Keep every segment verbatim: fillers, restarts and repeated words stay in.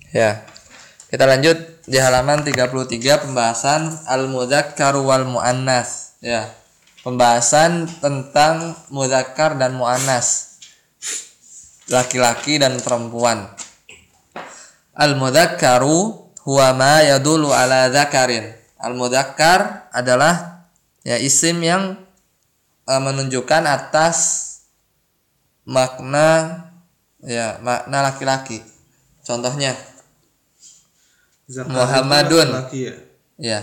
Ya. Kita lanjut di halaman tiga puluh tiga pembahasan al-mudzakkar wal muannas. Ya. Pembahasan tentang mudzakkar dan muannas. Laki-laki dan perempuan. Al-mudzakkaru huwa ma yadullu ala dzakarin. Al-mudzakkar adalah ya isim yang uh, menunjukkan atas makna ya makna laki-laki. Contohnya Zakar Muhammadun. laki-laki ya. Ya.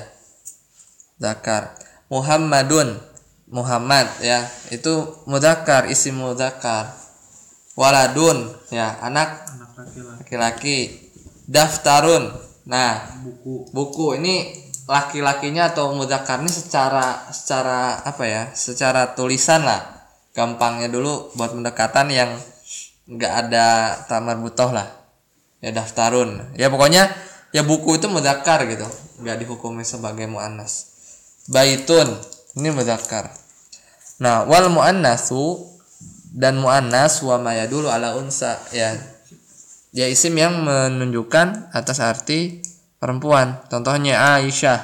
Zakar. Muhammadun. Muhammad ya, itu mudzakkar, isim mudzakkar. Waladun ya, anak Anak laki-laki. laki-laki. Daftarun. Nah, Buku. buku ini laki-lakinya atau mudzakkar ini secara secara apa ya? Secara tulisan lah. Gampangnya dulu buat pendekatan yang enggak ada ta marbutoh lah. Ya daftarun. Ya pokoknya ya buku itu mudzakkar gitu. Enggak dihukumi sebagai muannas. Baitun ini mudzakkar. Nah, wal muannasu dan muannas wa ma yadullu ala unsa ya. Ya isim yang menunjukkan atas arti perempuan. Contohnya Aisyah,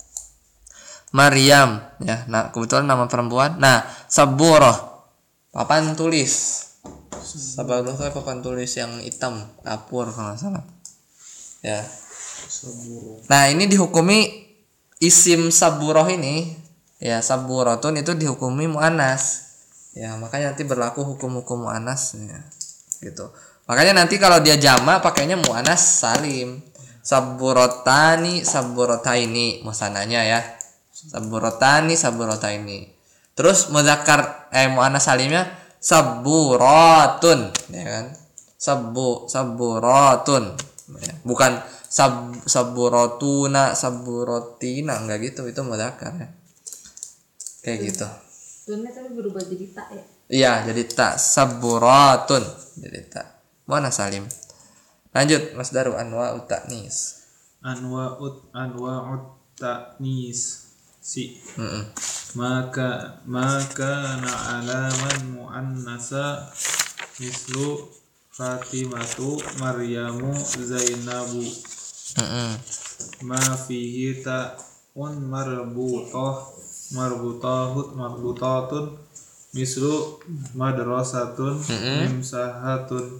Maryam ya. Nah, kebetulan nama perempuan. Nah, saburah papan tulis. Saburah itu papan tulis yang hitam, kapur kalau nggak salah. Ya. Saburo. Nah, ini dihukumi isim saburah ini ya, saburatun itu dihukumi muannas. Ya, makanya nanti berlaku hukum-hukum muannas ya. Gitu. Makanya nanti kalau dia jamak pakainya muannas salim. Saburotani, saburotaini musananya ya. Saburotani, saburotaini. Terus mudzakkar eh muannas salimnya saburatun ya kan. Sabu saburatun. Ya. Bukan sab saburotuna, saburotina, enggak gitu, itu mudzakkar ya. Kayak gitu. Tunnya tapi berubah jadi tak ya. Iya, jadi tak saburatun jadi tak. Mana salim? Lanjut Mas Daru, anwa utaknis. Anwa'ut anwa'ut ta'nis si. Mm-mm. Maka maka na alaman muannasa mislu Fatimatu Maryamu Zainabu. Mm-mm. Ma fihi ta'un marbutoh marbutahut marbutatun mislu madrasatun mimsahatun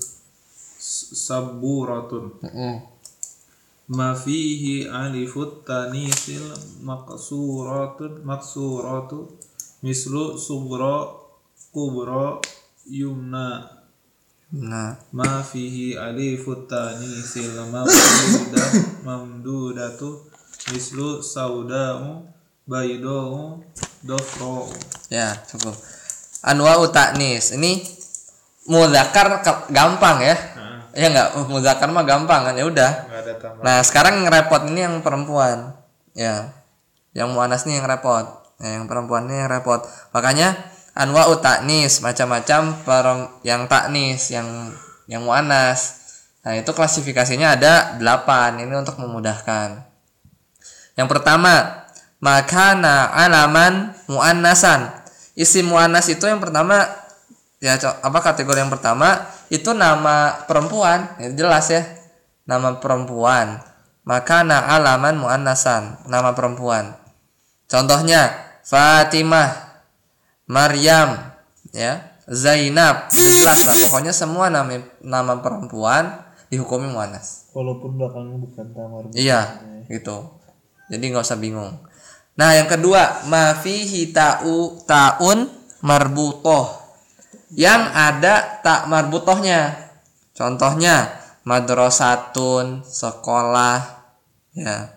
saburatun. Mm-mm. Ma fihi alifut tanisil maqsuratun maqsuratu mislu subra kubra yumna. Nah, Ma fihi alifut tanisil mamdudah mamdudatu mislu sauda'u bayda'u dofro. ya cukup. Anwa utaknis ini mudzakkar ke- gampang ya. Nah, Ya enggak, mudzakkar mah gampang kan, ya udah. nggak ada tambah. Nah, sekarang ngerepot ini yang perempuan. Ya. Yang muannas nih yang repot. Ya, yang perempuan ini yang repot. Makanya anwa utaknis macam-macam perem- yang taknis, yang yang muannas. Nah, itu klasifikasinya ada delapan. Ini untuk memudahkan. Yang pertama, makana alaman muannasan. Isim muannas itu yang pertama ya apa kategori yang pertama itu nama perempuan, ya, jelas ya. Nama perempuan. Makana alaman muannasan, nama perempuan. Contohnya Fatimah, Maryam, ya, Zainab, udah jelas lah. Pokoknya semua nama nama perempuan dihukumi muannas. Walaupun belakangnya bukan tamar. Iya, gitu. Jadi nggak usah bingung. Nah, yang kedua, ma fihi ta'u ta'un marbutoh. Yang ada tak marbutohnya. Contohnya madrasatun, sekolah, ya.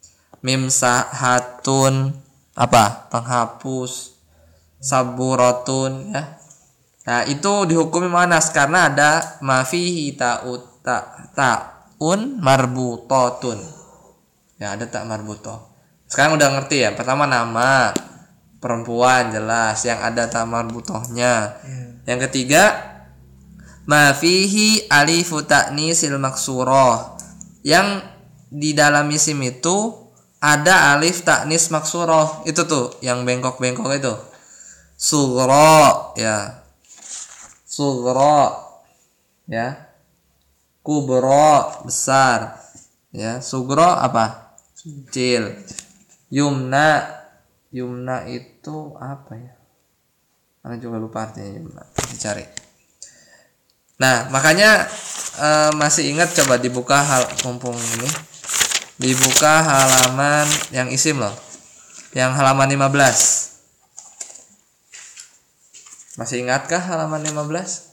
Mimsahatun, apa? Penghapus. Saburatun, ya. Nah, itu dihukumi muannas karena ada ma fihi ta'u ta, ta'un marbutotun. Ya, ada tak marbutoh. Sekarang udah ngerti ya. Pertama nama perempuan jelas yang ada tak marbutohnya. Yang ketiga ma fihi alifu ta'nisil maksurah. Yang di dalam isim itu ada alif ta'nis maksurah. Itu tuh yang bengkok-bengkok itu. Sughra ya. Sughra ya. kubro besar, ya. Sugro apa? Kecil. Yumna, yumna itu apa ya? Ana juga lupa artinya yumna. Dicari. Nah, makanya uh, masih ingat, coba dibuka hal mumpung ini. Dibuka halaman yang isim loh. Yang halaman lima belas. Masih ingatkah halaman lima belas?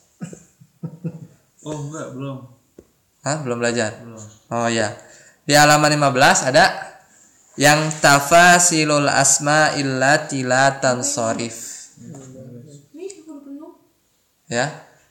Oh enggak, belum. Hah, belum belajar? Belum. Oh ya. Di halaman lima belas ada yang tafasilul asma illati la tansharif. Ini udah penuh. Ya.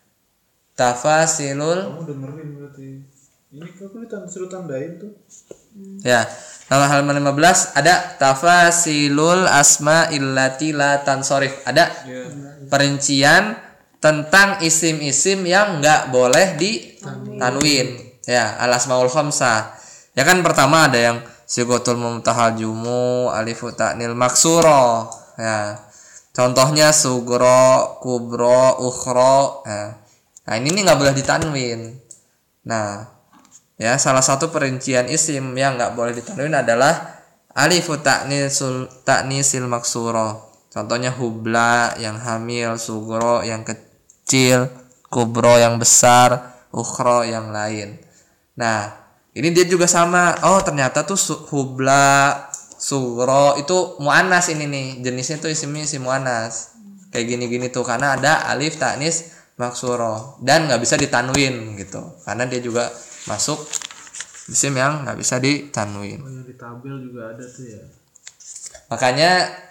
Tafasilul, Kamu dengerin berarti. Ini aku ditan suruh tandain tuh. ya. Nama halaman lima belas ada tafasilul asma illati la tansharif. Ada Iya. perincian tentang isim-isim yang nggak boleh ditanwin. Ya, al asmaul khamsah. Ya kan pertama ada yang sigotul mumtahal jumu, alifu ta'nil maksuro. Ya. Contohnya sugro, kubro, ukhro. Ya. Nah, ini nih nggak boleh ditanwin. Nah, ya salah satu perincian isim yang nggak boleh ditanwin adalah alifu ta'nisul ta'nisil maksuro. Contohnya hubla yang hamil, sugro yang kecil, kubro yang besar, ukhro yang lain. Nah, ini dia juga sama. Oh, ternyata tuh su- hubla, sugro itu muannas ini nih. Jenisnya tuh isimnya isim muannas. Kayak gini-gini tuh karena ada alif ta'nis maksuro dan nggak bisa ditanwin gitu. Karena dia juga masuk isim yang nggak bisa ditanwin. Oh, yang di tabel juga ada tuh ya. Makanya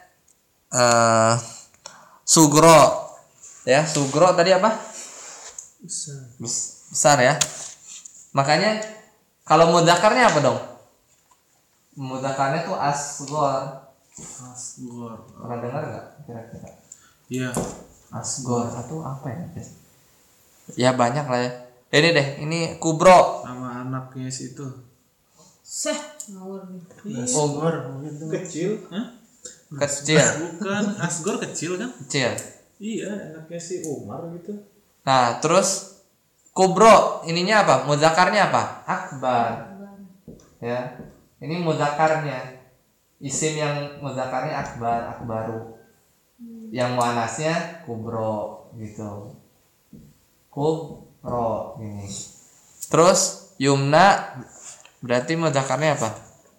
eh sugro, ya sugro tadi apa? Bisa. Bes- besar ya. Makanya kalau mudzakarnya apa dong? Mudzakarnya tuh asgor. Asgor. Pernah dengar nggak kira-kira? Iya. Asgor atau apa ya? Ya banyak lah ya. Ini deh, ini kubro. Nama anaknya si itu. Seh, ngawur nih. Asgor mungkin tuh. Kecil? Hah? Kecil, Bukan, Asgor kecil kan? kecil. Iya, anaknya si Umar gitu. Nah, terus kubro ininya apa? Mudzakarnya apa? Akbar. Ya. Ini mudzakarnya. Isim yang mudzakarnya akbar, akbaru. Yang muannasnya kubro gitu. Kubro ini. Terus yumna berarti mudzakarnya apa?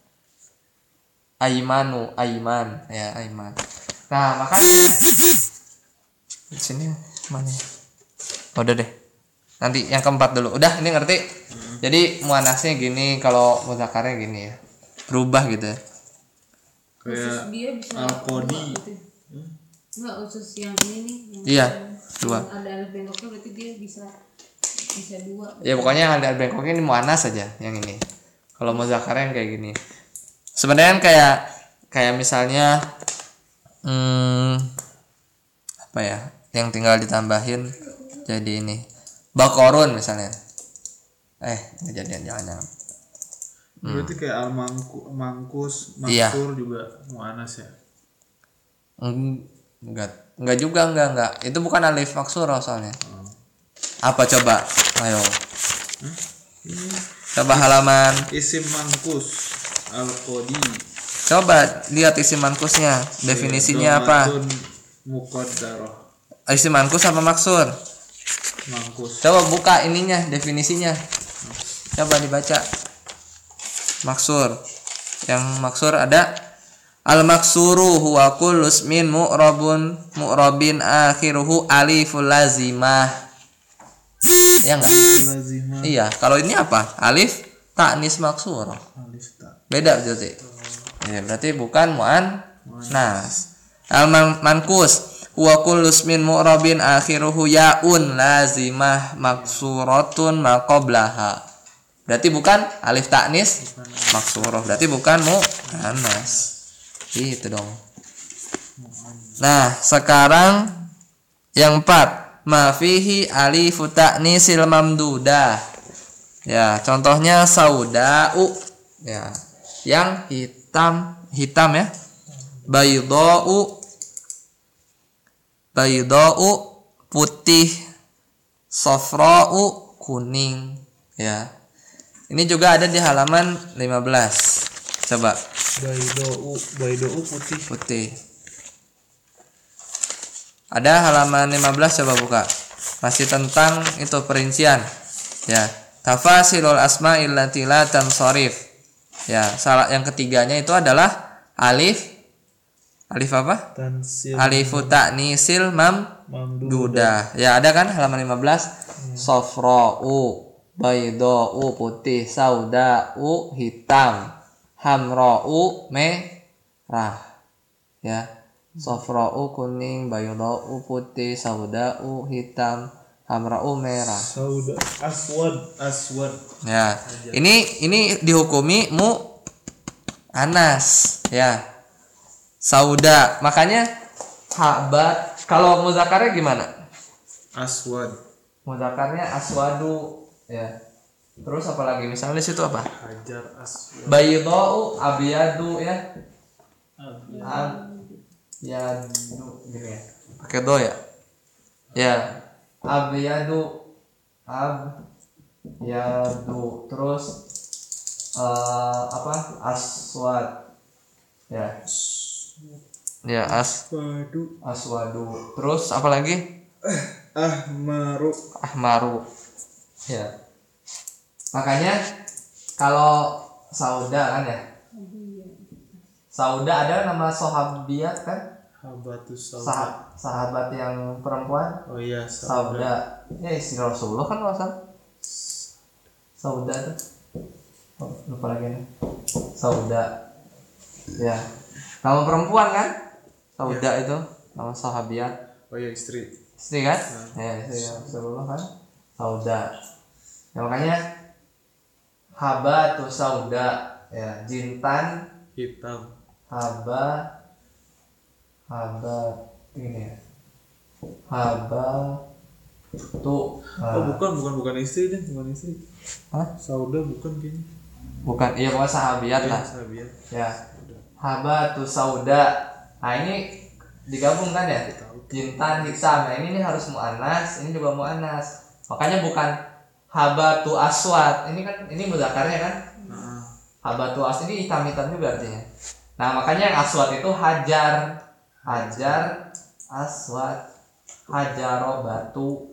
Aimanu, Aiman, ya Aiman. Nah, makanya di sini mana? Udah deh. Nanti yang keempat dulu. Udah, ini ngerti? Jadi muannasnya gini, kalau mudzakarnya gini ya. Berubah gitu ya. Khusus Kayak dia bisa Al-Qadi. dua gitu. Enggak, khusus yang ini nih. Yang Iya, yang dua. Ada alif bengkoknya berarti dia bisa bisa dua. Ya pokoknya ada bengkoknya ini muannas saja yang ini. Kalau mudzakarnya yang kayak gini. Sebenarnya kan kayak kayak misalnya hmm, apa ya? Yang tinggal ditambahin jadi ini. Bakorun misalnya. Eh, nggak jadian jangan-jangan. Berarti kayak al-mangku, mangkus, Iya. maksur juga muanas ya. Eng- Enggak, enggak juga enggak enggak. Itu bukan alif maksuro soalnya. Apa coba? Ayo. Coba halaman. Isim mangkus, al-qadi. Coba lihat isim mankusnya. Definisinya apa? Domatun muqaddarah. Isim mankus apa maksur? Mangkus. Coba buka ininya, definisinya. Coba dibaca. Maksur. Yang maksur ada al maksuru huwa kullu ismin mu'rabun mu'rabin akhiruhu aliful lazimah. Ya enggak? Lazimah Iya, kalau ini apa? Alif ta'nis maksur. alif tak. Beda berarti. Ya, berarti bukan muannas. Al man- mankus huwa kullu ismin mu'rabin akhiruhu yaun lazimah maksuratun maqablaha. Berarti bukan alif ta'nis maksurah. Berarti bukan muannas. Gitu dong. Nah, sekarang yang empat, ma fihi alifu ta'nisil mamdudah. Ya, contohnya sauda'u. Ya, yang hitam, hitam ya. Baydha'u, baydha'u putih. Safra'u kuning. Ya. Ini juga ada di halaman lima belas. Coba Baidou, baidou putih. putih. Ada halaman lima belas, coba buka. Masih tentang itu perincian. Ya. Tafasilul asma'il lati la tansharif. Ya, salah yang ketiganya itu adalah alif alif apa? Tansil Alifu ta'nisil mamduda. mamdudah. Ya, ada kan halaman lima belas. Safra'u, bayda'u putih, sauda'u hitam, hamra'u merah. Ya. Safra'u kuning, bayda'u putih, sauda'u hitam, hamra'u merah. Sauda aswad aswad. Ya, ini ini dihukumi mu anas, ya. Sauda, makanya habat. Kalau muzakarnya gimana? Aswad. Muzakarnya aswadu, ya. Terus apa lagi? Misalnya di situ apa? Hajar aswad. Baydau, abyadu, ya. Abyadu, gini ya. Pakai do ya. Ya. Abyadu, abyadu. Terus eh, apa? Aswad. Ya. Ya, as Waduh. aswadu. Terus apa lagi? Ahmaru. Ahmaru. Ya. Makanya kalau sauda kan ya. Sauda ada nama sahabiat kan? Habatus sauda. Sah- sahabat yang perempuan. Oh iya, Sauda. Ya istri Rasulullah kan wasal. Sauda tuh. Oh, lupa lagi nih. Sauda. Ya. Nama perempuan kan? Sauda itu nama sahabiat. Oh iya, istri. Istri kan? Ya, istri Rasulullah kan. Sauda. Ya, makanya haba tuh sauda, ya, jintan Hitam. haba haba ini ya. Haba tuh Oh, bukan, bukan bukan istri deh, bukan istri. Hah? Sauda bukan kayaknya. bukan, iya pokoknya sahabiat lah. Sahabiat. Ya. Haba tuh sauda. Nah, ini digabung kan ya? Jintan hitam. Nah, ini, ini harus muannas, ini juga muannas. Makanya bukan habatu aswad. Ini kan ini mudzakarnya kan? Heeh. Habatu aswad ini hitam-hitam juga artinya. Nah, makanya yang aswad itu hajar. Hajar aswad. Hajaro batu.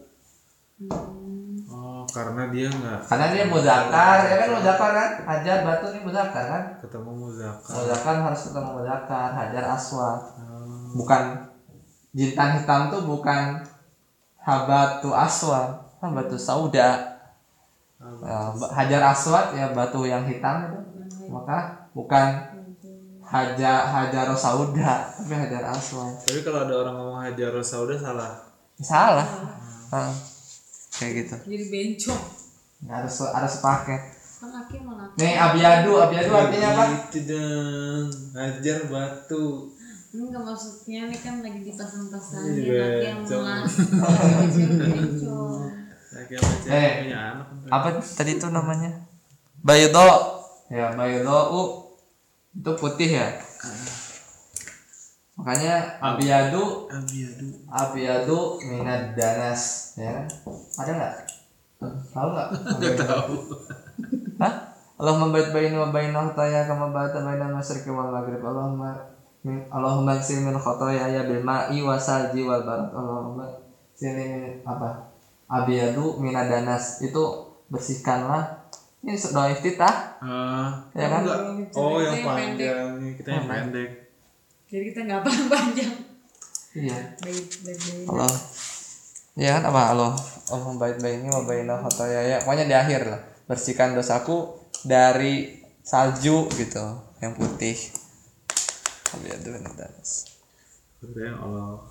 Oh, karena dia enggak Karena dia mudzakar, ya kan mudzakar kan? Hajar batu ini mudzakar kan? ketemu muzakkar. Mudzakar harus ketemu mudzakar, hajar aswad. Oh. Bukan jintan hitam tuh bukan habatu aswad, habatu sauda. Ya, hajar aswad ya batu yang hitam itu, maka bukan hajar hajar sauda tapi hajar aswad. Tapi kalau ada orang ngomong hajar sauda salah. Salah. Heeh. Kayak gitu. Jadi bencong. Nggak harus harus pakai. Kan laki mau laki. Nih abyadu, abyadu artinya apa? Itu dong. Hajar batu. Enggak, maksudnya ini kan lagi dipasang-pasangin Iya, laki yang bencong. melaki. Bencong. Lagi apa aja Eh, punya anak. Apa tadi itu namanya? Baydo. Ya, baydo itu putih ya. Makanya abyadu Abiadu. Abiyadu minad danas, ya. Ada nggak? Tahu nggak? Nggak tahu. Hah? Allahumma bait baini wa baina khotaya kama bata baina masyriqi wal maghrib. Allahumma min Allahumma sil min khotaya ya bil ma'i wa salji wal barat. Allahumma sini min apa? Abiyadu minad danas. Itu bersihkanlah. Ini doa iftitah. Ah, Ya kan? enggak. Oh, Kita yang yang panjang nih, kita yang pendek. Jadi kita nggak panjang. Iya. Baik, baik, baik. Allah. Ya kan apa Allah Allah bait baini wa baina khotaya ya. Pokoknya di akhir lah. Bersihkan dosaku dari salju gitu, yang putih. Abiyadu minad danas. Udah Allah.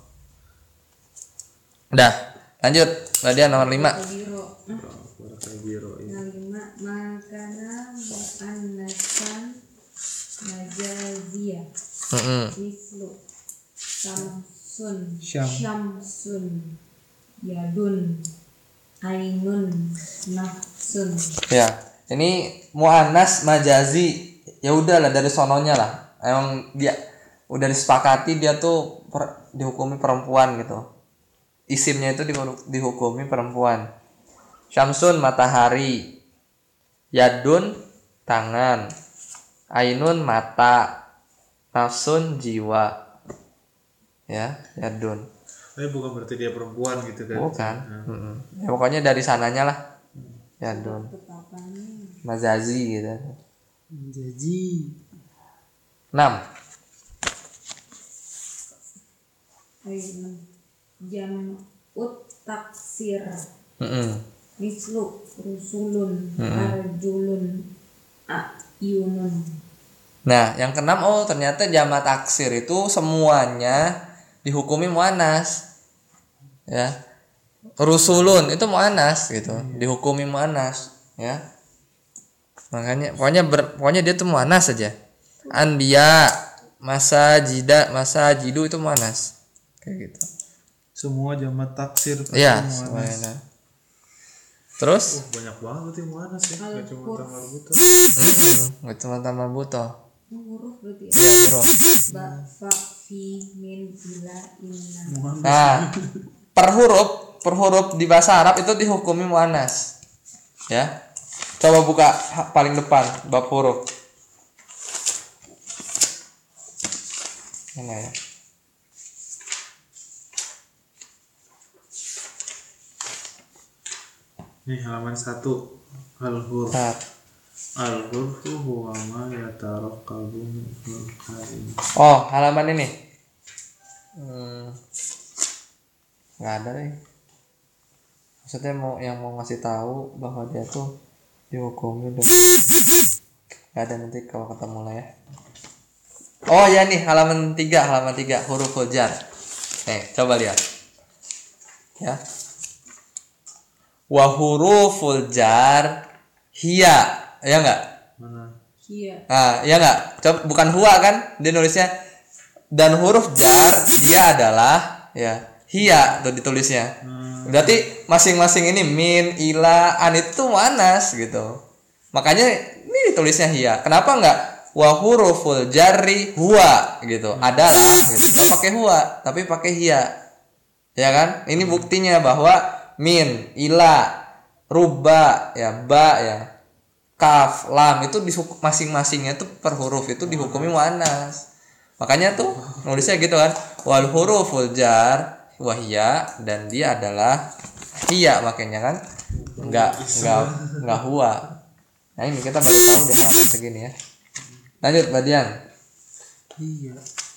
Udah, lanjut. Badian nomor lima. Biro. Barakal biro ini. Nah, lima makana muannasan majaziyah. Heeh. Mislu Samsun Syam. Syamsun Yadun Ainun Nafsun. Ya, ini muannas majazi. Ya udahlah dari sononya lah. Emang dia udah disepakati dia tuh per, dihukumi perempuan gitu. Isimnya itu di- dihukumi perempuan. Syamsun matahari. Yadun tangan, ainun mata, nafsun jiwa. Ya, yadun. Tapi bukan berarti dia perempuan gitu kan? Bukan. Nah. Mm-mm. Ya, pokoknya dari sananya lah. Yadun. Mazazi gitu. Jadi enam. Ayo, jam ut taksir Mm-mm. mislu rusulun Mm-mm. arjulun ayunun. Nah, yang keenam, oh ternyata jamak taksir itu semuanya dihukumi muannas. Ya. Rusulun itu muannas gitu, dihukumi muannas, ya. Makanya pokoknya ber, pokoknya dia tuh muannas saja. Anbiya, masa jida, masa jidu itu muannas. Kayak gitu. Semua jamak taksir pasti Iya, muannas. semuanya. Terus Oh, banyak banget tuh yang muannas ya. Gak cuma tamar buta. mm-mm, nggak cuma tambah buto. Huruf berarti ya. Iya, bro. Ba fa fi min ila inna. Nah, per huruf, per huruf di bahasa Arab itu dihukumi muannas. Ya. Coba buka ha- paling depan bab huruf. Mana ya? Nih halaman satu. Al-huruf. Nah, Al-hurfu huwa ma yatarakkabu minal kalim. oh, halaman ini. Hmm, nggak ada deh. Maksudnya mau yang mau ngasih tahu bahwa dia tuh dihukumi dengan nggak ada, nanti kalau ketemu lah ya. Oh ya nih halaman tiga, halaman tiga huruf jar. Nih coba lihat. Ya. Wa huruful jar hiya, ya enggak? Mana? Iya. Nah, ya enggak? Coba, bukan huwa kan? Dia nulisnya, dan huruf jar dia adalah ya hiya tuh ditulisnya. Berarti masing-masing ini min, ila, an itu muannas gitu. Makanya ini ditulisnya hiya. Kenapa enggak wa huruful jarri huwa gitu? Adalah gitu. Enggak pakai huwa, tapi pakai hiya. Ya kan? Ini buktinya bahwa min, ila, ruba, ya ba ya, kaf, lam itu disuk- masing-masingnya tuh per huruf itu dihukumi muannas. Makanya tuh nulisnya gitu kan, wal huruful jar wahia, dan dia adalah hiya, makanya kan enggak enggak enggak huwa. Nah ini kita baru tahu di halaman segini ya. Lanjut Badian. Iya.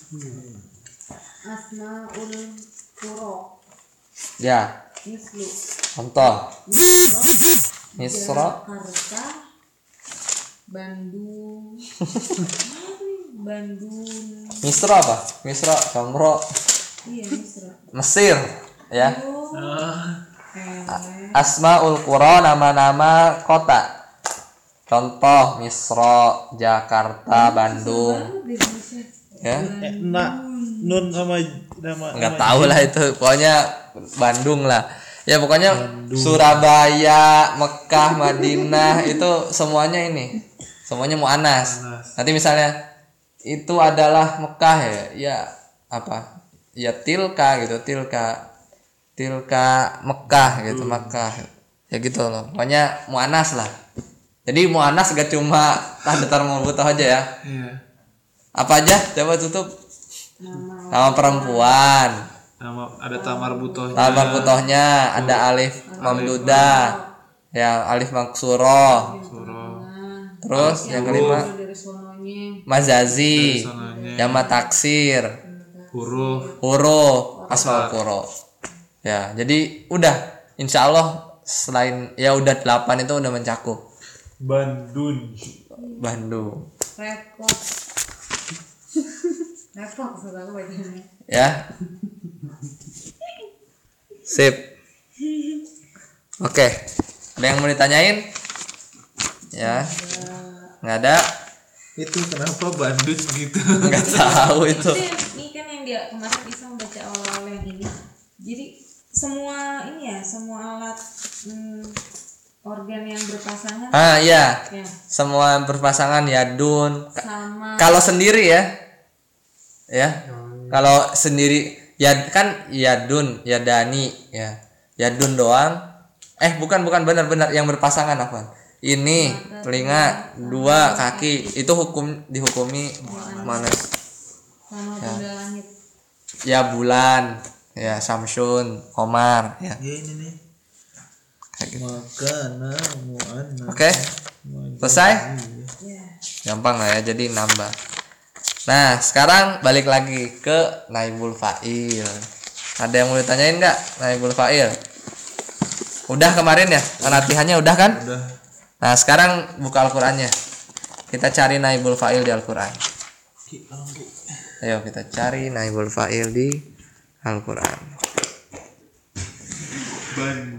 Asmaul qura Ya, mislu contoh Misra Misra, Jakarta Bandung Bandung Misra apa? Misra, Somro, iya Misra Mesir ya. eh Asmaul qura, nama-nama kota. Contoh Misra, Jakarta, Bandung. di Indonesia Ya, eh, na nun sama nama nggak nama- tahu lah itu. Pokoknya Bandung lah. Ya pokoknya Surabaya, Mekah, Madinah itu semuanya ini. Semuanya muannas. Nanti misalnya itu adalah Mekah ya, ya apa? Ya tilka gitu, tilka. Tilka Mekah gitu, Mekah. Ya gitu loh. Pokoknya muannas lah. Jadi muannas gak cuma tanda tarmal butuh aja ya. Iya. Apa aja? Coba tutup. nama Nama perempuan. Nama ada tamar butohnya. Tamar butohnya, ada alif mamdudah. Ya, alif maksuroh. Surah. Terus yang kelima dari sononya mazazi, Sonanya. jamak taksir, Huruf. huruf, asmaul qura. Ya, jadi udah insya Allah selain ya udah delapan itu udah mencakup Bandung. Bandung. repot repot maksud aku bacanya Ya. Sip. Oke. Ada yang mau ditanyain? Ya. Nggak ada? Itu kenapa Bandung gitu? Nggak tahu itu. itu yang, ini kan yang dia kemarin bisa membaca awal-awal yang ini jadi semua ini ya semua alat hmm, organ yang berpasangan Ah iya. ya Semua berpasangan yadun. Ka- sama Kalau sendiri ya. Ya. Kalau sendiri ya kan yadun, yadani ya. Yadun doang. Eh bukan bukan benar-benar yang berpasangan apa? ini telinga, dua kaki. Itu hukum dihukumi muannas. Sama benda langit. Ya bulan, ya Samsun, Komar, ya. Ya ini nih. Kayak gitu. Makana mu'annas. Oke. Selesai? Ya. Gampang lah ya, jadi nambah. Nah, sekarang balik lagi ke naibul fa'il. Ada yang mau ditanyain nggak naibul fa'il? Udah kemarin ya? Latihannya udah kan? Udah. Nah, sekarang buka Al-Qur'annya. Kita cari naibul fa'il di Al-Qur'an. Ayo kita cari naibul fa'il di Al-Qur'an. Ban